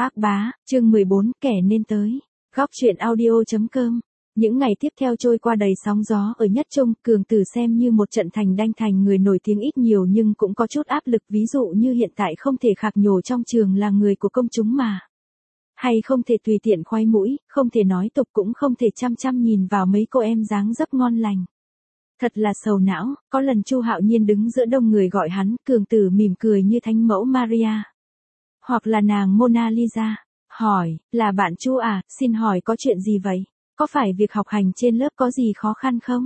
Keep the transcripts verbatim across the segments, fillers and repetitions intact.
Ác bá, chương mười bốn, kẻ nên tới. Góc truyện audio.com. Những ngày tiếp theo trôi qua đầy sóng gió ở Nhất Trung, Cường Tử xem như một trận thành đanh thành người nổi tiếng ít nhiều nhưng cũng có chút áp lực, ví dụ như hiện tại không thể khạc nhổ trong trường là người của công chúng mà. Hay không thể tùy tiện khoái mũi, không thể nói tục, cũng không thể chăm chăm nhìn vào mấy cô em dáng dấp ngon lành. Thật là sầu não. Có lần Chu Hạo Nhiên đứng giữa đông người gọi hắn, Cường Tử mỉm cười như thánh mẫu Maria. Hoặc là nàng Mona Lisa. Hỏi, là bạn Chu à, xin hỏi có chuyện gì vậy? Có phải việc học hành trên lớp có gì khó khăn không?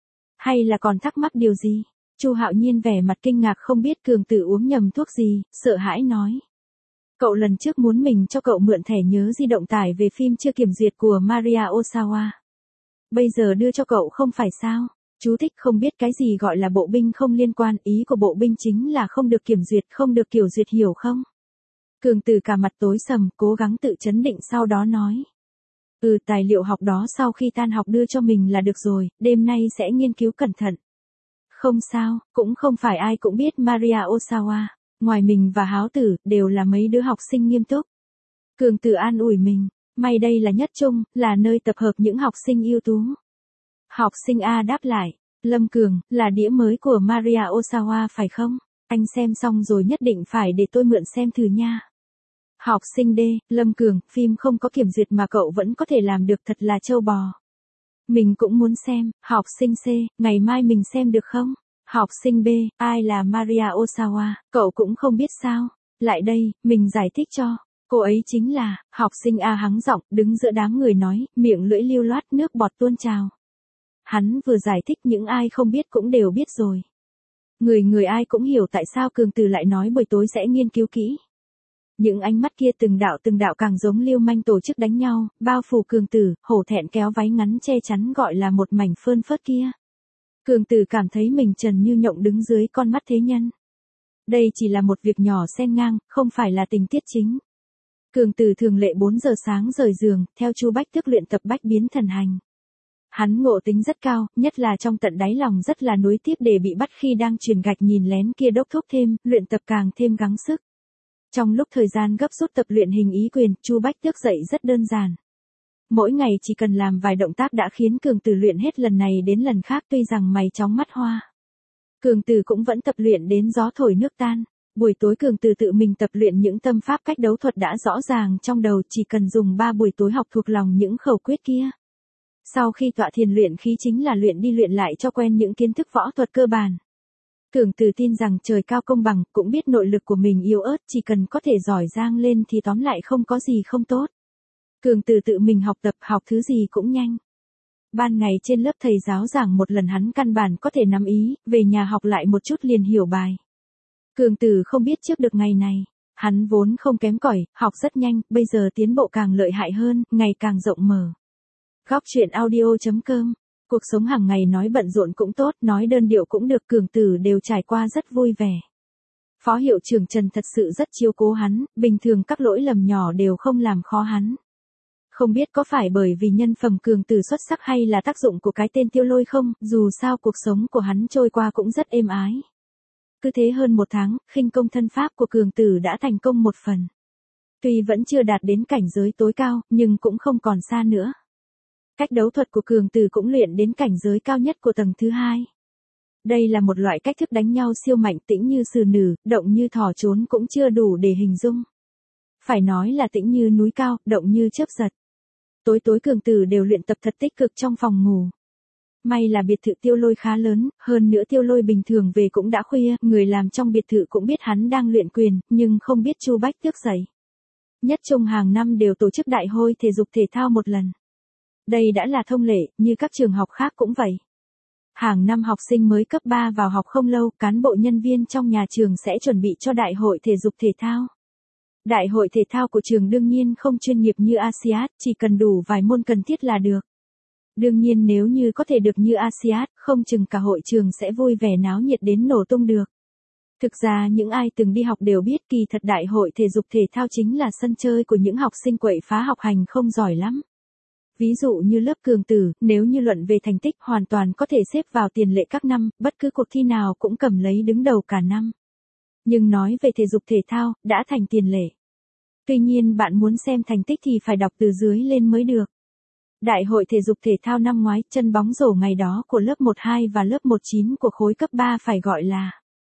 Hay là còn thắc mắc điều gì? Chu Hạo Nhiên vẻ mặt kinh ngạc, không biết Cường Tử uống nhầm thuốc gì, sợ hãi nói. Cậu lần trước muốn mình cho cậu mượn thẻ nhớ di động tải về phim chưa kiểm duyệt của Maria Ozawa. Bây giờ đưa cho cậu không phải sao? Chú thích: không biết cái gì gọi là bộ binh không liên quan, ý của bộ binh chính là không được kiểm duyệt, không được kiểu duyệt, hiểu không? Cường Tử cả mặt tối sầm, cố gắng tự trấn định, sau đó nói. Ừ, tài liệu học đó sau khi tan học đưa cho mình là được rồi, đêm nay sẽ nghiên cứu cẩn thận. Không sao, cũng không phải ai cũng biết Maria Ozawa, ngoài mình và Háo Tử, đều là mấy đứa học sinh nghiêm túc. Cường Tử an ủi mình, may đây là Nhất Trung, là nơi tập hợp những học sinh ưu tú. Học sinh A đáp lại, Lâm Cường, là đĩa mới của Maria Ozawa phải không? Anh xem xong rồi nhất định phải để tôi mượn xem thử nha. Học sinh D, Lâm Cường, phim không có kiểm duyệt mà cậu vẫn có thể làm được, thật là trâu bò. Mình cũng muốn xem. Học sinh C, ngày mai mình xem được không? Học sinh B, ai là Maria Ozawa, cậu cũng không biết sao? Lại đây, mình giải thích cho. Cô ấy chính là. Học sinh A hắng giọng, đứng giữa đám người nói, miệng lưỡi lưu loát, nước bọt tuôn trào. Hắn vừa giải thích những ai không biết cũng đều biết rồi. Người người ai cũng hiểu tại sao Cường Tử lại nói buổi tối sẽ nghiên cứu kỹ. Những ánh mắt kia từng đạo từng đạo càng giống lưu manh tổ chức đánh nhau, bao phủ Cường Tử, hổ thẹn kéo váy ngắn che chắn gọi là một mảnh phơn phớt kia. Cường Tử cảm thấy mình trần như nhộng đứng dưới con mắt thế nhân. Đây chỉ là một việc nhỏ xen ngang, không phải là tình tiết chính. Cường Tử thường lệ bốn giờ sáng rời giường, theo Chu Bách Tước luyện tập bách biến thần hành. Hắn ngộ tính rất cao, nhất là trong tận đáy lòng rất là nuối tiếc để bị bắt khi đang truyền gạch nhìn lén kia, đốc thúc thêm, luyện tập càng thêm gắng sức. Trong lúc thời gian gấp rút tập luyện hình ý quyền, Chu Bách Tước dạy rất đơn giản. Mỗi ngày chỉ cần làm vài động tác đã khiến Cường Tử luyện hết lần này đến lần khác, tuy rằng mày chóng mắt hoa. Cường Tử cũng vẫn tập luyện đến gió thổi nước tan. Buổi tối Cường Tử tự mình tập luyện những tâm pháp cách đấu thuật đã rõ ràng trong đầu, chỉ cần dùng ba buổi tối học thuộc lòng những khẩu quyết kia. Sau khi tọa thiền luyện khí chính là luyện đi luyện lại cho quen những kiến thức võ thuật cơ bản. Cường Tử tin rằng trời cao công bằng, cũng biết nội lực của mình yếu ớt, chỉ cần có thể giỏi giang lên thì tóm lại không có gì không tốt. Cường Tử tự mình học tập, học thứ gì cũng nhanh. Ban ngày trên lớp thầy giáo giảng một lần hắn căn bản có thể nắm ý, về nhà học lại một chút liền hiểu bài. Cường Tử không biết trước được ngày này. Hắn vốn không kém cỏi, học rất nhanh, bây giờ tiến bộ càng lợi hại hơn, ngày càng rộng mở. Góc truyện audio.com. Cuộc sống hàng ngày nói bận rộn cũng tốt, nói đơn điệu cũng được, Cường Tử đều trải qua rất vui vẻ. Phó hiệu trưởng Trần thật sự rất chiếu cố hắn, bình thường các lỗi lầm nhỏ đều không làm khó hắn. Không biết có phải bởi vì nhân phẩm Cường Tử xuất sắc hay là tác dụng của cái tên Tiêu Lôi không, dù sao cuộc sống của hắn trôi qua cũng rất êm ái. Cứ thế hơn một tháng, khinh công thân pháp của Cường Tử đã thành công một phần. Tuy vẫn chưa đạt đến cảnh giới tối cao, nhưng cũng không còn xa nữa. Cách đấu thuật của Cường Tử cũng luyện đến cảnh giới cao nhất của tầng thứ hai. Đây là một loại cách thức đánh nhau siêu mạnh, tĩnh như sừ nử, động như thỏ, trốn cũng chưa đủ để hình dung. Phải nói là tĩnh như núi cao, động như chớp giật. Tối tối Cường Tử đều luyện tập thật tích cực trong phòng ngủ. May là biệt thự Tiêu Lôi khá lớn, hơn nữa Tiêu Lôi bình thường về cũng đã khuya, người làm trong biệt thự cũng biết hắn đang luyện quyền, nhưng không biết Chu Bách Tước dậy. Nhất Trung hàng năm đều tổ chức đại hội thể dục thể thao một lần. Đây đã là thông lệ, như các trường học khác cũng vậy. Hàng năm học sinh mới cấp ba vào học không lâu, cán bộ nhân viên trong nhà trường sẽ chuẩn bị cho đại hội thể dục thể thao. Đại hội thể thao của trường đương nhiên không chuyên nghiệp như Asiad, chỉ cần đủ vài môn cần thiết là được. Đương nhiên nếu như có thể được như Asiad, không chừng cả hội trường sẽ vui vẻ náo nhiệt đến nổ tung được. Thực ra những ai từng đi học đều biết kỳ thật đại hội thể dục thể thao chính là sân chơi của những học sinh quậy phá học hành không giỏi lắm. Ví dụ như lớp Cường Tử, nếu như luận về thành tích hoàn toàn có thể xếp vào tiền lệ các năm, bất cứ cuộc thi nào cũng cầm lấy đứng đầu cả năm. Nhưng nói về thể dục thể thao, đã thành tiền lệ. Tuy nhiên bạn muốn xem thành tích thì phải đọc từ dưới lên mới được. Đại hội thể dục thể thao năm ngoái, chân bóng rổ ngày đó của lớp một hai và lớp một chín của khối cấp ba phải gọi là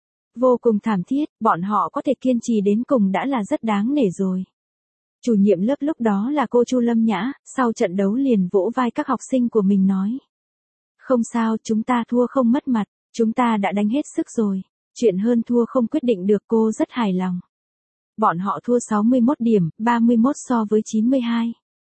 vô cùng thảm thiết, bọn họ có thể kiên trì đến cùng đã là rất đáng nể rồi. Chủ nhiệm lớp lúc đó là cô Chu Lâm Nhã, sau trận đấu liền vỗ vai các học sinh của mình nói. Không sao, chúng ta thua không mất mặt, chúng ta đã đánh hết sức rồi, chuyện hơn thua không quyết định được, cô rất hài lòng. Bọn họ thua sáu mươi mốt điểm, ba mươi mốt so với chín mươi hai.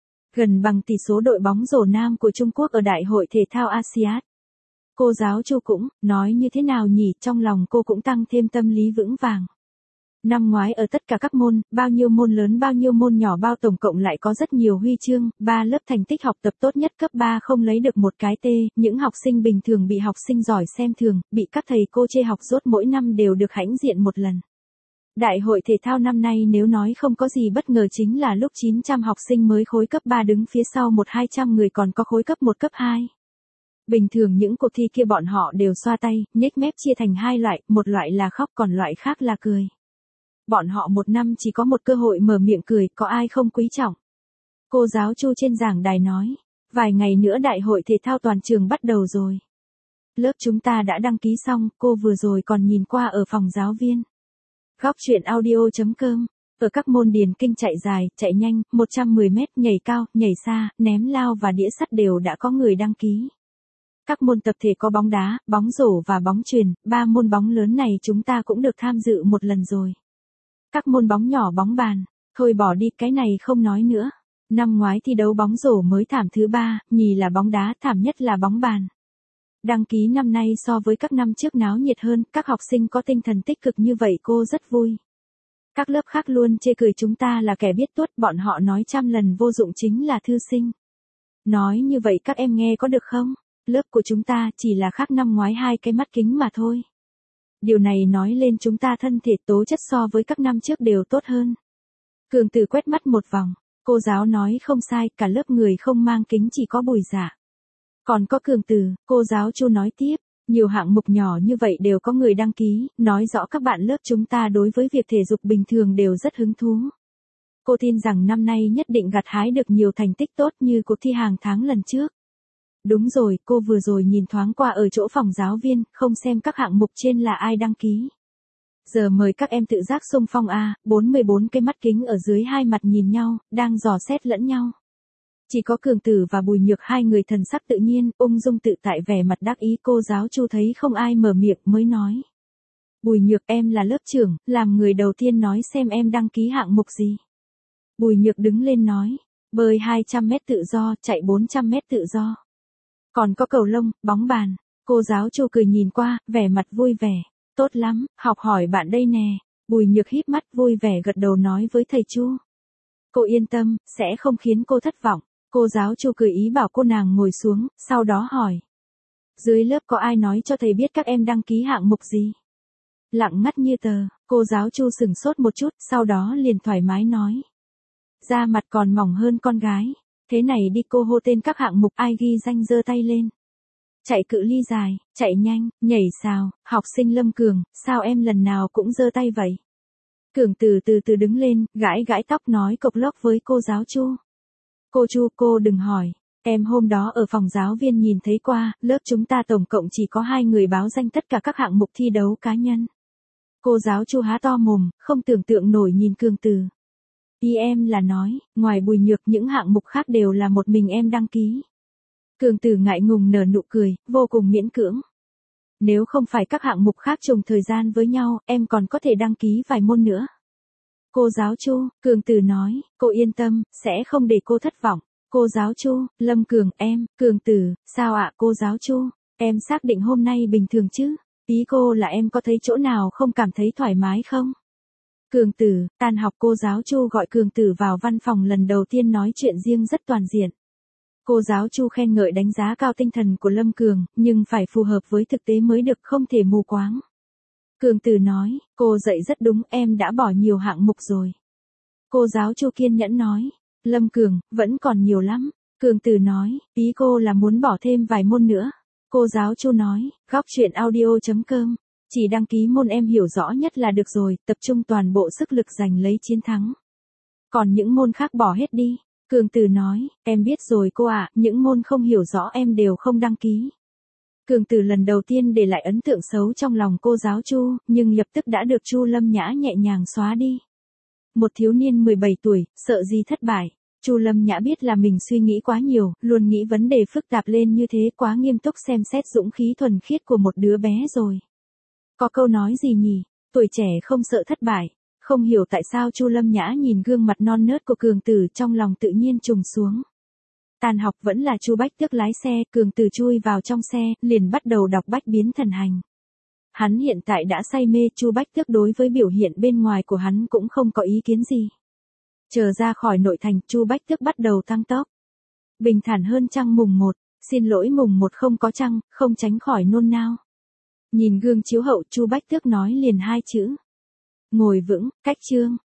Gần bằng tỷ số đội bóng rổ nam của Trung Quốc ở Đại hội thể thao a si át. Cô giáo Chu cũng, nói như thế nào nhỉ, trong lòng cô cũng tăng thêm tâm lý vững vàng. Năm ngoái ở tất cả các môn, bao nhiêu môn lớn bao nhiêu môn nhỏ bao tổng cộng lại có rất nhiều huy chương, ba lớp thành tích học tập tốt nhất cấp ba không lấy được một cái T, những học sinh bình thường bị học sinh giỏi xem thường, bị các thầy cô chê học dốt mỗi năm đều được hãnh diện một lần. Đại hội thể thao năm nay nếu nói không có gì bất ngờ chính là lúc chín trăm học sinh mới khối cấp ba đứng phía sau một hai trăm người còn có khối cấp một cấp hai. Bình thường những cuộc thi kia bọn họ đều xoa tay, nhếch mép chia thành hai loại, một loại là khóc còn loại khác là cười. Bọn họ một năm chỉ có một cơ hội mở miệng cười, có ai không quý trọng. Cô giáo Chu trên giảng đài nói, vài ngày nữa đại hội thể thao toàn trường bắt đầu rồi. Lớp chúng ta đã đăng ký xong, cô vừa rồi còn nhìn qua ở phòng giáo viên. Góc truyện audio chấm com, ở các môn điền kinh chạy dài, chạy nhanh, một trăm mười mét, nhảy cao, nhảy xa, ném lao và đĩa sắt đều đã có người đăng ký. Các môn tập thể có bóng đá, bóng rổ và bóng chuyền, ba môn bóng lớn này chúng ta cũng được tham dự một lần rồi. Các môn bóng nhỏ bóng bàn, thôi bỏ đi cái này không nói nữa. Năm ngoái thi đấu bóng rổ mới thảm thứ ba, nhì là bóng đá, thảm nhất là bóng bàn. Đăng ký năm nay so với các năm trước náo nhiệt hơn, các học sinh có tinh thần tích cực như vậy cô rất vui. Các lớp khác luôn chê cười chúng ta là kẻ biết tuốt, bọn họ nói trăm lần vô dụng chính là thư sinh. Nói như vậy các em nghe có được không? Lớp của chúng ta chỉ là khác năm ngoái hai cái mắt kính mà thôi. Điều này nói lên chúng ta thân thể tố chất so với các năm trước đều tốt hơn. Cường Tử quét mắt một vòng, cô giáo nói không sai, cả lớp người không mang kính chỉ có Bùi Dạ. Còn có Cường Tử, cô giáo Chu nói tiếp, nhiều hạng mục nhỏ như vậy đều có người đăng ký, nói rõ các bạn lớp chúng ta đối với việc thể dục bình thường đều rất hứng thú. Cô tin rằng năm nay nhất định gặt hái được nhiều thành tích tốt như cuộc thi hàng tháng lần trước. Đúng rồi, cô vừa rồi nhìn thoáng qua ở chỗ phòng giáo viên, không xem các hạng mục trên là ai đăng ký. Giờ mời các em tự giác xung phong A, bốn mươi bốn cái mắt kính ở dưới hai mặt nhìn nhau, đang dò xét lẫn nhau. Chỉ có Cường Tử và Bùi Nhược hai người thần sắc tự nhiên, ung dung tự tại vẻ mặt đắc ý, cô giáo Chu thấy không ai mở miệng mới nói. Bùi Nhược em là lớp trưởng, làm người đầu tiên nói xem em đăng ký hạng mục gì. Bùi Nhược đứng lên nói, bơi hai trăm mét tự do, chạy bốn trăm mét tự do. Còn có cầu lông, bóng bàn. Cô giáo Chu cười nhìn qua, vẻ mặt vui vẻ. Tốt lắm, học hỏi bạn đây nè. Bùi Nhược híp mắt vui vẻ gật đầu nói với thầy Chu. Cô yên tâm, sẽ không khiến cô thất vọng. Cô giáo Chu cười ý bảo cô nàng ngồi xuống, sau đó hỏi. Dưới lớp có ai nói cho thầy biết các em đăng ký hạng mục gì? Lặng ngắt như tờ, cô giáo Chu sửng sốt một chút, sau đó liền thoải mái nói. Da mặt còn mỏng hơn con gái. Thế này đi, cô hô tên các hạng mục, ai ghi danh giơ tay lên. Chạy cự ly dài, chạy nhanh, nhảy sào, học sinh Lâm Cường, sao em lần nào cũng giơ tay vậy? Cường từ từ từ đứng lên, gãi gãi tóc nói cộc lốc với cô giáo Chu. Cô Chu, cô đừng hỏi, em hôm đó ở phòng giáo viên nhìn thấy qua, lớp chúng ta tổng cộng chỉ có hai người báo danh tất cả các hạng mục thi đấu cá nhân. Cô giáo Chu há to mồm, không tưởng tượng nổi nhìn Cường Từ. Ý em là nói, ngoài Bùi Nhược những hạng mục khác đều là một mình em đăng ký. Cường Tử ngại ngùng nở nụ cười, vô cùng miễn cưỡng. Nếu không phải các hạng mục khác trùng thời gian với nhau, em còn có thể đăng ký vài môn nữa. Cô giáo Chu, Cường Tử nói, cô yên tâm, sẽ không để cô thất vọng. Cô giáo Chu, Lâm Cường, em, Cường Tử, sao ạ cô giáo Chu, em xác định hôm nay bình thường chứ? Ý cô là em có thấy chỗ nào không cảm thấy thoải mái không? Cường Tử, tan học cô giáo Chu gọi Cường Tử vào văn phòng lần đầu tiên nói chuyện riêng rất toàn diện. Cô giáo Chu khen ngợi đánh giá cao tinh thần của Lâm Cường, nhưng phải phù hợp với thực tế mới được, không thể mù quáng. Cường Tử nói, cô dạy rất đúng, em đã bỏ nhiều hạng mục rồi. Cô giáo Chu kiên nhẫn nói, Lâm Cường, vẫn còn nhiều lắm. Cường Tử nói, ý cô là muốn bỏ thêm vài môn nữa. Cô giáo Chu nói, góc truyện audio chấm com, chỉ đăng ký môn em hiểu rõ nhất là được rồi, tập trung toàn bộ sức lực giành lấy chiến thắng. Còn những môn khác bỏ hết đi. Cường Tử nói, em biết rồi cô ạ, những môn không hiểu rõ em đều không đăng ký. Cường Tử lần đầu tiên để lại ấn tượng xấu trong lòng cô giáo Chu, nhưng lập tức đã được Chu Lâm Nhã nhẹ nhàng xóa đi. Một thiếu niên mười bảy tuổi, sợ gì thất bại. Chu Lâm Nhã biết là mình suy nghĩ quá nhiều, luôn nghĩ vấn đề phức tạp lên như thế, quá nghiêm túc xem xét dũng khí thuần khiết của một đứa bé rồi. Có câu nói gì nhỉ? Tuổi trẻ không sợ thất bại. Không hiểu tại sao Chu Lâm Nhã nhìn gương mặt non nớt của Cường Tử trong lòng tự nhiên trùng xuống. Tan học vẫn là Chu Bách Tước lái xe, Cường Tử chui vào trong xe, liền bắt đầu đọc Bách Biến Thần Hành. Hắn hiện tại đã say mê, Chu Bách Tước đối với biểu hiện bên ngoài của hắn cũng không có ý kiến gì. Chờ ra khỏi nội thành, Chu Bách Tước bắt đầu tăng tốc. Bình thản hơn trăng mùng một, xin lỗi mùng một không có trăng, không tránh khỏi nôn nao. Nhìn gương chiếu hậu, Chu Bách Tước nói liền hai chữ. Ngồi vững, cách chương.